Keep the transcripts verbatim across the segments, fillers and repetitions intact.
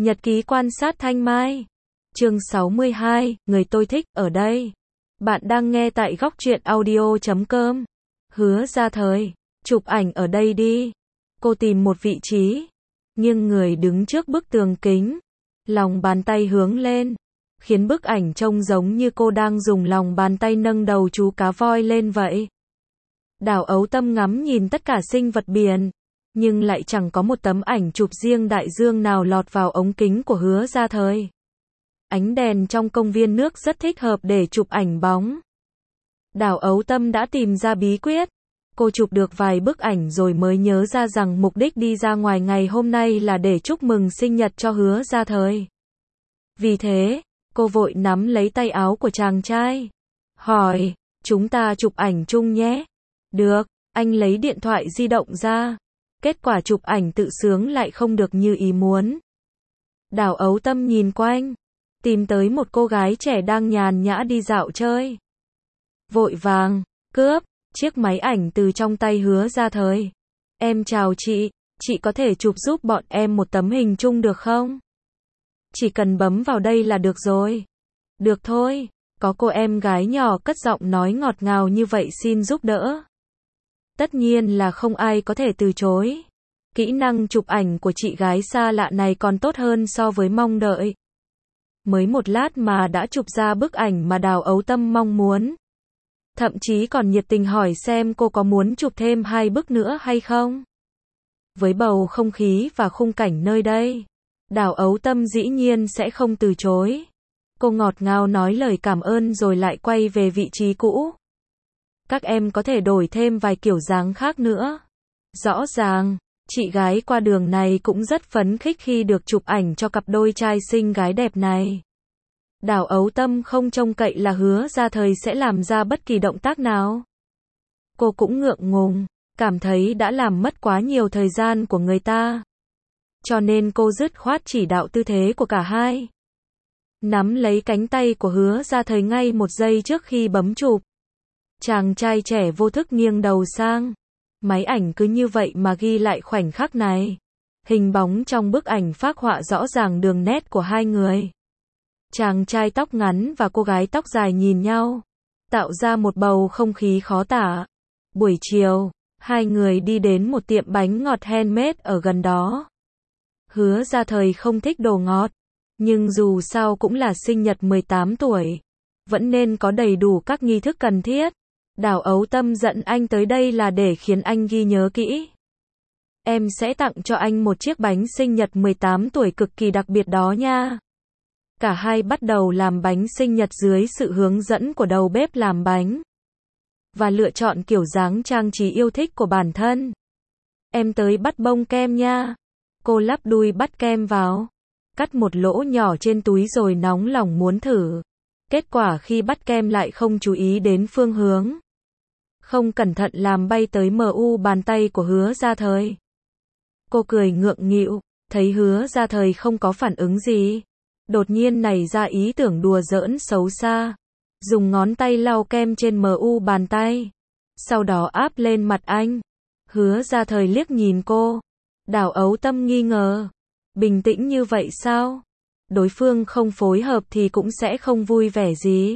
Nhật ký quan sát Thanh Mai. Chương sáu mươi hai, người tôi thích, ở đây. Bạn đang nghe tại góc truyện audio chấm com. Hứa Gia Thời, chụp ảnh ở đây đi. Cô tìm một vị trí, nghiêng người đứng trước bức tường kính, lòng bàn tay hướng lên, khiến bức ảnh trông giống như cô đang dùng lòng bàn tay nâng đầu chú cá voi lên vậy. Đào Ấu Tâm ngắm nhìn tất cả sinh vật biển, nhưng lại chẳng có một tấm ảnh chụp riêng đại dương nào lọt vào ống kính của Hứa Gia Thời. Ánh đèn trong công viên nước rất thích hợp để chụp ảnh bóng. Đào Ấu Tâm đã tìm ra bí quyết. Cô chụp được vài bức ảnh rồi mới nhớ ra rằng mục đích đi ra ngoài ngày hôm nay là để chúc mừng sinh nhật cho Hứa Gia Thời. Vì thế, cô vội nắm lấy tay áo của chàng trai, hỏi, chúng ta chụp ảnh chung nhé. Được, anh lấy điện thoại di động ra. Kết quả chụp ảnh tự sướng lại không được như ý muốn. Đào Ấu Tâm nhìn quanh, tìm tới một cô gái trẻ đang nhàn nhã đi dạo chơi. Vội vàng, cướp chiếc máy ảnh từ trong tay Hứa Gia Thời. Em chào chị, chị có thể chụp giúp bọn em một tấm hình chung được không? Chỉ cần bấm vào đây là được rồi. Được thôi, có cô em gái nhỏ cất giọng nói ngọt ngào như vậy xin giúp đỡ. Tất nhiên là không ai có thể từ chối. Kỹ năng chụp ảnh của chị gái xa lạ này còn tốt hơn so với mong đợi. Mới một lát mà đã chụp ra bức ảnh mà Đào Ấu Tâm mong muốn. Thậm chí còn nhiệt tình hỏi xem cô có muốn chụp thêm hai bức nữa hay không. Với bầu không khí và khung cảnh nơi đây, Đào Ấu Tâm dĩ nhiên sẽ không từ chối. Cô ngọt ngào nói lời cảm ơn rồi lại quay về vị trí cũ. Các em có thể đổi thêm vài kiểu dáng khác nữa. Rõ ràng, chị gái qua đường này cũng rất phấn khích khi được chụp ảnh cho cặp đôi trai xinh gái đẹp này. Đào Ấu Tâm không trông cậy là Hứa Gia Thời sẽ làm ra bất kỳ động tác nào. Cô cũng ngượng ngùng, cảm thấy đã làm mất quá nhiều thời gian của người ta. Cho nên cô dứt khoát chỉ đạo tư thế của cả hai. Nắm lấy cánh tay của Hứa Gia Thời ngay một giây trước khi bấm chụp. Chàng trai trẻ vô thức nghiêng đầu sang. Máy ảnh cứ như vậy mà ghi lại khoảnh khắc này. Hình bóng trong bức ảnh phác họa rõ ràng đường nét của hai người. Chàng trai tóc ngắn và cô gái tóc dài nhìn nhau, tạo ra một bầu không khí khó tả. Buổi chiều, hai người đi đến một tiệm bánh ngọt handmade ở gần đó. Hứa Gia Thời không thích đồ ngọt, nhưng dù sao cũng là sinh nhật mười tám tuổi, vẫn nên có đầy đủ các nghi thức cần thiết. Đào Ấu Tâm dẫn anh tới đây là để khiến anh ghi nhớ kỹ. Em sẽ tặng cho anh một chiếc bánh sinh nhật mười tám tuổi cực kỳ đặc biệt đó nha. Cả hai bắt đầu làm bánh sinh nhật dưới sự hướng dẫn của đầu bếp làm bánh. Và lựa chọn kiểu dáng trang trí yêu thích của bản thân. Em tới bắt bông kem nha. Cô lắp đuôi bắt kem vào. Cắt một lỗ nhỏ trên túi rồi nóng lòng muốn thử. Kết quả khi bắt kem lại không chú ý đến phương hướng. Không cẩn thận làm bay tới mu bàn tay của Hứa Gia Thời. Cô cười ngượng nghịu, thấy Hứa Gia Thời không có phản ứng gì. Đột nhiên nảy ra ý tưởng đùa giỡn xấu xa. Dùng ngón tay lau kem trên mu bàn tay. Sau đó áp lên mặt anh. Hứa Gia Thời liếc nhìn cô. Đào Ấu Tâm nghi ngờ. Bình tĩnh như vậy sao? Đối phương không phối hợp thì cũng sẽ không vui vẻ gì.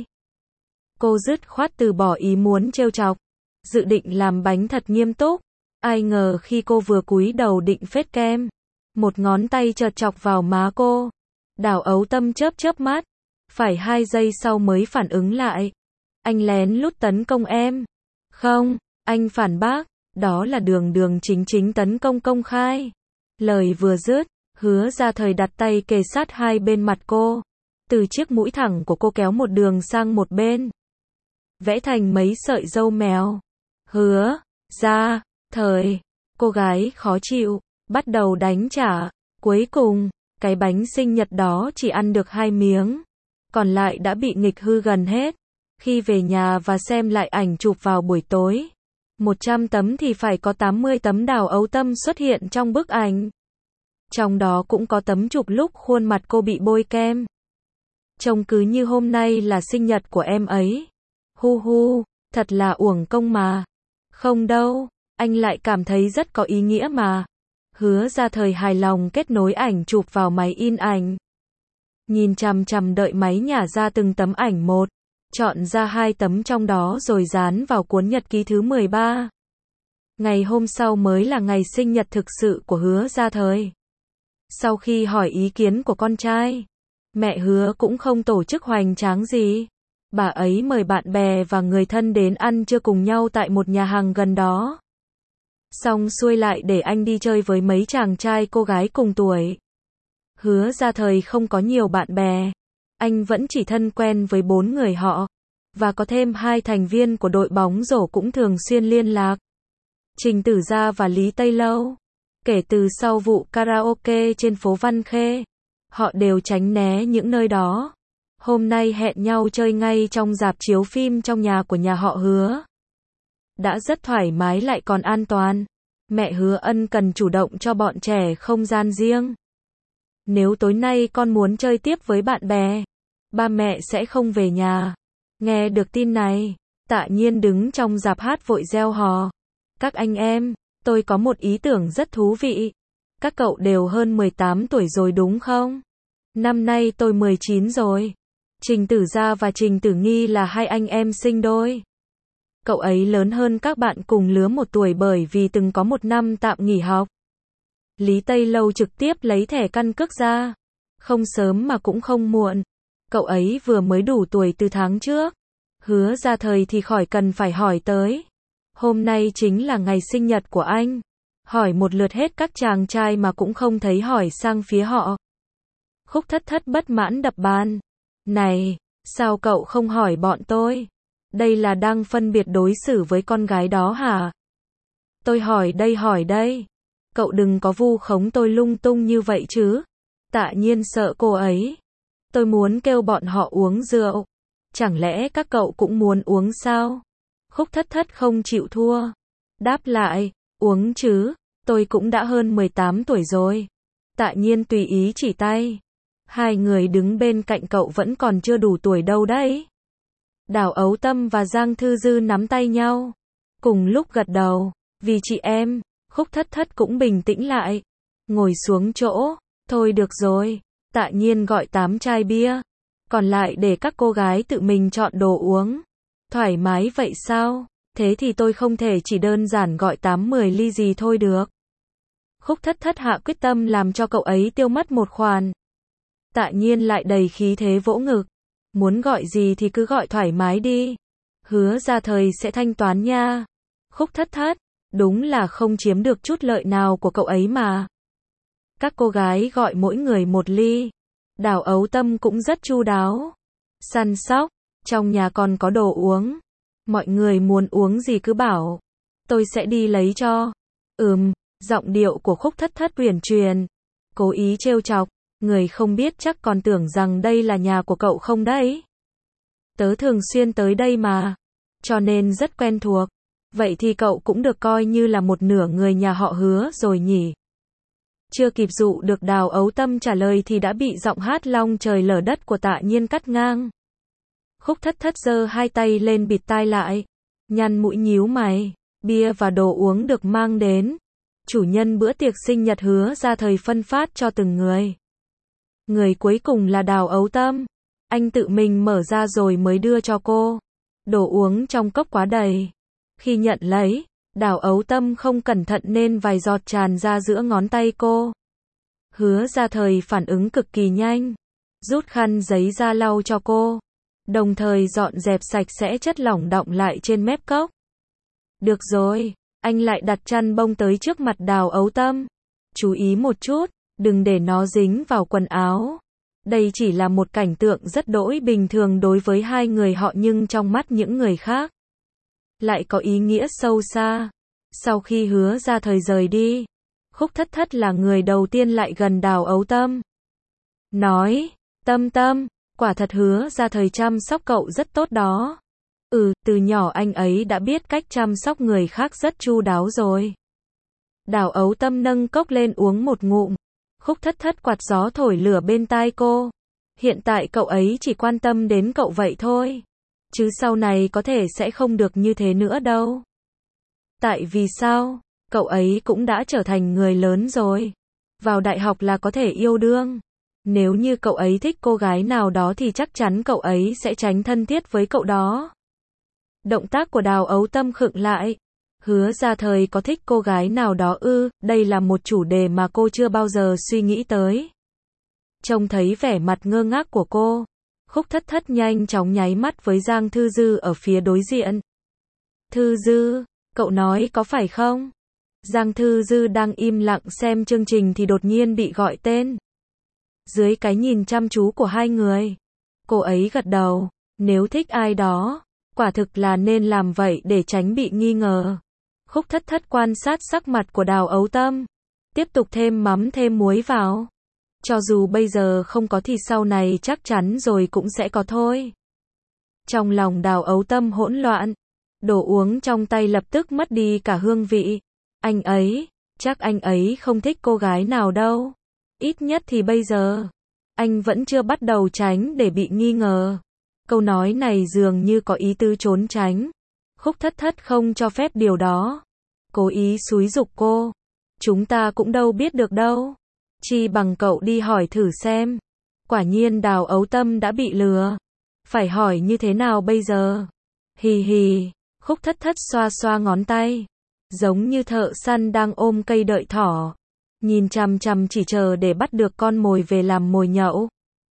Cô dứt khoát từ bỏ ý muốn trêu chọc. Dự định làm bánh thật nghiêm túc. Ai ngờ khi cô vừa cúi đầu định phết kem, một ngón tay chợt chọc vào má cô. Đào Ấu Tâm chớp chớp mắt. Phải hai giây sau mới phản ứng lại. Anh lén lút tấn công em. Không, anh phản bác. Đó là đường đường chính chính tấn công công khai. Lời vừa dứt, Hứa Gia Thời đặt tay kề sát hai bên mặt cô. Từ chiếc mũi thẳng của cô kéo một đường sang một bên. Vẽ thành mấy sợi râu mèo. Hứa Gia Thời, cô gái khó chịu, bắt đầu đánh trả. Cuối cùng, cái bánh sinh nhật đó chỉ ăn được hai miếng. Còn lại đã bị nghịch hư gần hết. Khi về nhà và xem lại ảnh chụp vào buổi tối, một trăm tấm thì phải có tám mươi tấm Đào Ấu Tâm xuất hiện trong bức ảnh. Trong đó cũng có tấm chụp lúc khuôn mặt cô bị bôi kem. Trông cứ như hôm nay là sinh nhật của em ấy. Hu hu, thật là uổng công mà. Không đâu, anh lại cảm thấy rất có ý nghĩa mà. Hứa Gia Thời hài lòng kết nối ảnh chụp vào máy in ảnh. Nhìn chằm chằm đợi máy nhả ra từng tấm ảnh một, chọn ra hai tấm trong đó rồi dán vào cuốn nhật ký thứ mười ba. Ngày hôm sau mới là ngày sinh nhật thực sự của Hứa Gia Thời. Sau khi hỏi ý kiến của con trai, mẹ Hứa cũng không tổ chức hoành tráng gì. Bà ấy mời bạn bè và người thân đến ăn trưa cùng nhau tại một nhà hàng gần đó. Xong xuôi lại để anh đi chơi với mấy chàng trai cô gái cùng tuổi. Hứa Gia Thời không có nhiều bạn bè. Anh vẫn chỉ thân quen với bốn người họ. Và có thêm hai thành viên của đội bóng rổ cũng thường xuyên liên lạc. Trình Tử Gia và Lý Tây Lâu. Kể từ sau vụ karaoke trên phố Văn Khê, họ đều tránh né những nơi đó. Hôm nay hẹn nhau chơi ngay trong rạp chiếu phim trong nhà của nhà họ Hứa. Đã rất thoải mái lại còn an toàn. Mẹ Hứa ân cần chủ động cho bọn trẻ không gian riêng. Nếu tối nay con muốn chơi tiếp với bạn bè, ba mẹ sẽ không về nhà. Nghe được tin này, Tạ Nhiên đứng trong rạp hát vội reo hò. Các anh em, tôi có một ý tưởng rất thú vị. Các cậu đều hơn mười tám tuổi rồi đúng không? Năm nay tôi mười chín rồi. Trình Tử Gia và Trình Tử Nghi là hai anh em sinh đôi. Cậu ấy lớn hơn các bạn cùng lứa một tuổi bởi vì từng có một năm tạm nghỉ học. Lý Tây Lâu trực tiếp lấy thẻ căn cước ra. Không sớm mà cũng không muộn. Cậu ấy vừa mới đủ tuổi từ tháng trước. Hứa Gia Thời thì khỏi cần phải hỏi tới. Hôm nay chính là ngày sinh nhật của anh. Hỏi một lượt hết các chàng trai mà cũng không thấy hỏi sang phía họ. Khúc Thất Thất bất mãn đập bàn. Này, sao cậu không hỏi bọn tôi? Đây là đang phân biệt đối xử với con gái đó hả? Tôi hỏi đây hỏi đây. Cậu đừng có vu khống tôi lung tung như vậy chứ. Tạ Nhiên sợ cô ấy. Tôi muốn kêu bọn họ uống rượu. Chẳng lẽ các cậu cũng muốn uống sao? Khúc Thất Thất không chịu thua. Đáp lại, uống chứ, tôi cũng đã hơn mười tám tuổi rồi. Tạ Nhiên tùy ý chỉ tay. Hai người đứng bên cạnh cậu vẫn còn chưa đủ tuổi đâu đấy. Đào Ấu Tâm và Giang Thư Dư nắm tay nhau. Cùng lúc gật đầu. Vì chị em, Khúc Thất Thất cũng bình tĩnh lại. Ngồi xuống chỗ. Thôi được rồi. Tạ Nhiên gọi tám chai bia. Còn lại để các cô gái tự mình chọn đồ uống. Thoải mái vậy sao? Thế thì tôi không thể chỉ đơn giản gọi tám mười ly gì thôi được. Khúc Thất Thất hạ quyết tâm làm cho cậu ấy tiêu mất một khoản. Tạ Nhiên lại đầy khí thế vỗ ngực. Muốn gọi gì thì cứ gọi thoải mái đi. Hứa Gia Thời sẽ thanh toán nha. Khúc Thất Thất, đúng là không chiếm được chút lợi nào của cậu ấy mà. Các cô gái gọi mỗi người một ly. Đào Ấu Tâm cũng rất chu đáo. Săn sóc, trong nhà còn có đồ uống. Mọi người muốn uống gì cứ bảo. Tôi sẽ đi lấy cho. Ừm, giọng điệu của Khúc Thất Thất uyển chuyển. Cố ý trêu chọc. Người không biết chắc còn tưởng rằng đây là nhà của cậu không đấy. Tớ thường xuyên tới đây mà. Cho nên rất quen thuộc. Vậy thì cậu cũng được coi như là một nửa người nhà họ Hứa rồi nhỉ. Chưa kịp dụ được Đào Ấu Tâm trả lời thì đã bị giọng hát long trời lở đất của Tạ Nhiên cắt ngang. Khúc Thất Thất giơ hai tay lên bịt tai lại. Nhăn mũi nhíu mày. Bia và đồ uống được mang đến. Chủ nhân bữa tiệc sinh nhật Hứa Gia Thời phân phát cho từng người. Người cuối cùng là Đào Ấu Tâm. Anh tự mình mở ra rồi mới đưa cho cô. Đồ uống trong cốc quá đầy. Khi nhận lấy, Đào Ấu Tâm không cẩn thận nên vài giọt tràn ra giữa ngón tay cô. Hứa Gia Thời phản ứng cực kỳ nhanh. Rút khăn giấy ra lau cho cô. Đồng thời dọn dẹp sạch sẽ chất lỏng đọng lại trên mép cốc. Được rồi, anh lại đặt chăn bông tới trước mặt Đào Ấu Tâm. Chú ý một chút, đừng để nó dính vào quần áo. Đây chỉ là một cảnh tượng rất đỗi bình thường đối với hai người họ nhưng trong mắt những người khác lại có ý nghĩa sâu xa. Sau khi Hứa Gia Thời rời đi, Khúc Thất Thất là người đầu tiên lại gần Đào Ấu Tâm. Nói, Tâm Tâm, quả thật Hứa Gia Thời chăm sóc cậu rất tốt đó. Ừ, từ nhỏ anh ấy đã biết cách chăm sóc người khác rất chu đáo rồi. Đào Ấu Tâm nâng cốc lên uống một ngụm. Khúc Thất Thất quạt gió thổi lửa bên tai cô. Hiện tại cậu ấy chỉ quan tâm đến cậu vậy thôi. Chứ sau này có thể sẽ không được như thế nữa đâu. Tại vì sao? cậu ấy cũng đã trở thành người lớn rồi. Vào đại học là có thể yêu đương. Nếu như cậu ấy thích cô gái nào đó thì chắc chắn cậu ấy sẽ tránh thân thiết với cậu đó. Động tác của Đào Ấu Tâm khựng lại. Hứa Gia Thời có thích cô gái nào đó ư? Đây là một chủ đề mà cô chưa bao giờ suy nghĩ tới. Trông thấy vẻ mặt ngơ ngác của cô, Khúc Thất Thất nhanh chóng nháy mắt với Giang Thư Dư ở phía đối diện. Thư Dư, cậu nói có phải không? Giang Thư Dư đang im lặng xem chương trình thì đột nhiên bị gọi tên. Dưới cái nhìn chăm chú của hai người, cô ấy gật đầu. Nếu thích ai đó, quả thực là nên làm vậy để tránh bị nghi ngờ. Khúc Thất Thất quan sát sắc mặt của Đào Ấu Tâm, tiếp tục thêm mắm thêm muối vào. Cho dù bây giờ không có thì sau này chắc chắn rồi cũng sẽ có thôi. Trong lòng Đào Ấu Tâm hỗn loạn, đồ uống trong tay lập tức mất đi cả hương vị. Anh ấy, chắc anh ấy không thích cô gái nào đâu. Ít nhất thì bây giờ, anh vẫn chưa bắt đầu tránh để bị nghi ngờ. Câu nói này dường như có ý tứ trốn tránh. Khúc Thất Thất không cho phép điều đó. Cố ý xúi giục cô. Chúng ta cũng đâu biết được đâu. Chi bằng cậu đi hỏi thử xem. Quả nhiên Đào Ấu Tâm đã bị lừa. Phải hỏi như thế nào bây giờ? Hì hì, Khúc Thất Thất xoa xoa ngón tay. Giống như thợ săn đang ôm cây đợi thỏ. Nhìn chằm chằm chỉ chờ để bắt được con mồi về làm mồi nhậu.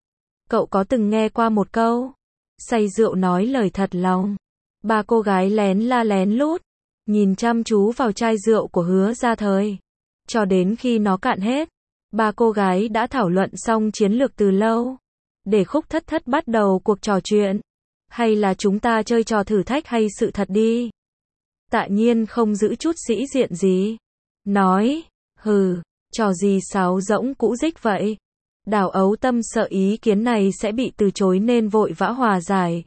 Cậu có từng nghe qua một câu? Say rượu nói lời thật lòng. Ba cô gái lén la lén lút, nhìn chăm chú vào chai rượu của Hứa Gia Thời. Cho đến khi nó cạn hết, ba cô gái đã thảo luận xong chiến lược từ lâu. Để Khúc Thất Thất bắt đầu cuộc trò chuyện. Hay là chúng ta chơi trò thử thách hay sự thật đi? Tạ Nhiên không giữ chút sĩ diện gì. Nói, hừ, trò gì sáo rỗng cũ dích vậy? Đào Ấu Tâm sợ ý kiến này sẽ bị từ chối nên vội vã hòa giải.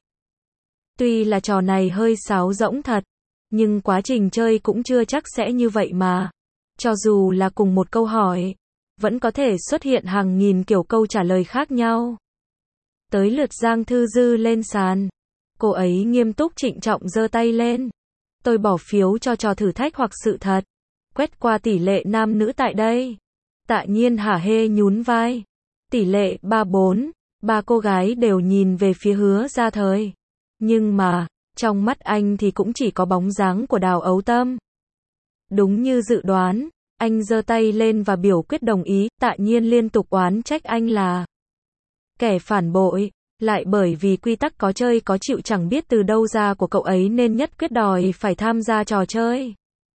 Tuy là trò này hơi sáo rỗng thật, nhưng quá trình chơi cũng chưa chắc sẽ như vậy mà. Cho dù là cùng một câu hỏi, vẫn có thể xuất hiện hàng nghìn kiểu câu trả lời khác nhau. Tới lượt Giang Thư Dư lên sàn. Cô ấy nghiêm túc trịnh trọng giơ tay lên. Tôi bỏ phiếu cho trò thử thách hoặc sự thật. Quét qua tỷ lệ nam nữ tại đây. Tạ Nhiên hả hê nhún vai. Tỷ lệ ba bốn, ba cô gái đều nhìn về phía Hứa Gia Thời. Nhưng mà, trong mắt anh thì cũng chỉ có bóng dáng của Đào Ấu Tâm. Đúng như dự đoán, anh giơ tay lên và biểu quyết đồng ý. Tạ Nhiên liên tục oán trách anh là kẻ phản bội, lại bởi vì quy tắc có chơi có chịu chẳng biết từ đâu ra của cậu ấy nên nhất quyết đòi phải tham gia trò chơi.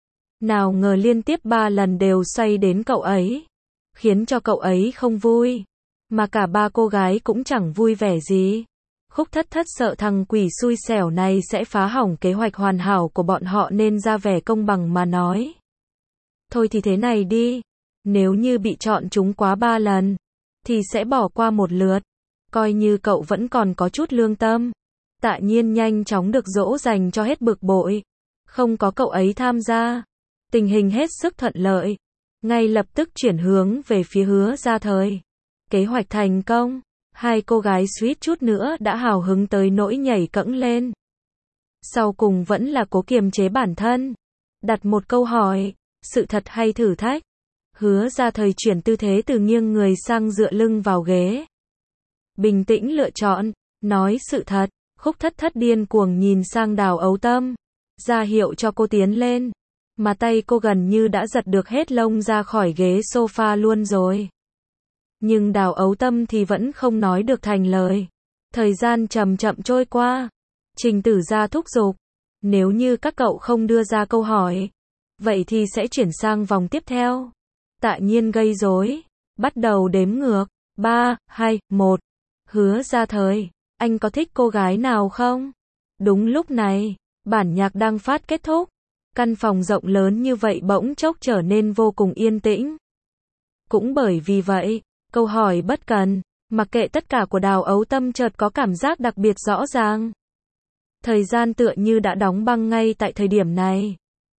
Nào ngờ liên tiếp ba lần đều xoay đến cậu ấy, khiến cho cậu ấy không vui, mà cả ba cô gái cũng chẳng vui vẻ gì. Khúc Thất Thất sợ thằng quỷ xui xẻo này sẽ phá hỏng kế hoạch hoàn hảo của bọn họ nên ra vẻ công bằng mà nói. Thôi thì thế này đi, nếu như bị chọn trúng quá ba lần, thì sẽ bỏ qua một lượt, coi như cậu vẫn còn có chút lương tâm. Tạ Nhiên nhanh chóng được dỗ dành cho hết bực bội. Không có cậu ấy tham gia, tình hình hết sức thuận lợi. Ngay lập tức chuyển hướng về phía Hứa Gia Thời. Kế hoạch thành công. Hai cô gái suýt chút nữa đã hào hứng tới nỗi nhảy cẫng lên. Sau cùng vẫn là cố kiềm chế bản thân. Đặt một câu hỏi, sự thật hay thử thách? Hứa Gia Thời chuyển tư thế từ nghiêng người sang dựa lưng vào ghế. Bình tĩnh lựa chọn, nói sự thật. Khúc Thất Thất điên cuồng nhìn sang Đào Ấu Tâm, ra hiệu cho cô tiến lên. Mà tay cô gần như đã giật được hết lông ra khỏi ghế sofa luôn rồi. Nhưng Đào Ấu Tâm thì vẫn không nói được thành lời. Thời gian chậm chậm trôi qua. Trình Tử Gia thúc giục. Nếu như các cậu không đưa ra câu hỏi, vậy thì sẽ chuyển sang vòng tiếp theo. Tạ Nhiên gây rối, bắt đầu đếm ngược. ba, hai, một. Hứa Gia Thời, anh có thích cô gái nào không? Đúng lúc này, bản nhạc đang phát kết thúc. Căn phòng rộng lớn như vậy bỗng chốc trở nên vô cùng yên tĩnh. Cũng bởi vì vậy, câu hỏi bất cần, mặc kệ tất cả của Đào Ấu Tâm chợt có cảm giác đặc biệt rõ ràng. Thời gian tựa như đã đóng băng ngay tại thời điểm này.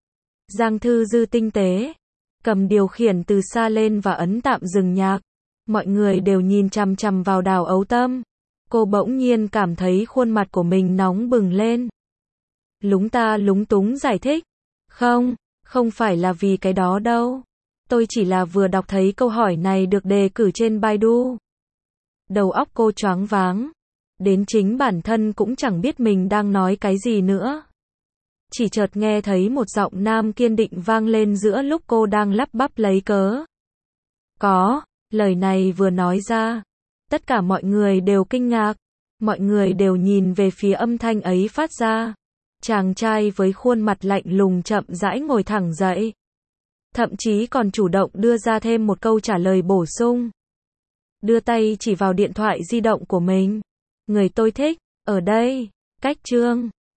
Giang Thư Dư tinh tế, cầm điều khiển từ xa lên và ấn tạm dừng nhạc. Mọi người đều nhìn chằm chằm vào Đào Ấu Tâm. Cô bỗng nhiên cảm thấy khuôn mặt của mình nóng bừng lên. Lúng ta lúng túng giải thích. Không, Không phải là vì cái đó đâu. Tôi chỉ là vừa đọc thấy câu hỏi này được đề cử trên Baidu. Đầu óc cô choáng váng. Đến chính bản thân cũng chẳng biết mình đang nói cái gì nữa. Chỉ chợt nghe thấy một giọng nam kiên định vang lên giữa lúc cô đang lắp bắp lấy cớ. Có, lời này vừa nói ra. Tất cả mọi người đều kinh ngạc. Mọi người đều nhìn về phía âm thanh ấy phát ra. Chàng trai với khuôn mặt lạnh lùng chậm rãi ngồi thẳng dậy. Thậm chí còn chủ động đưa ra thêm một câu trả lời bổ sung. Đưa tay chỉ vào điện thoại di động của mình. Người tôi thích, ở đây, cách chương.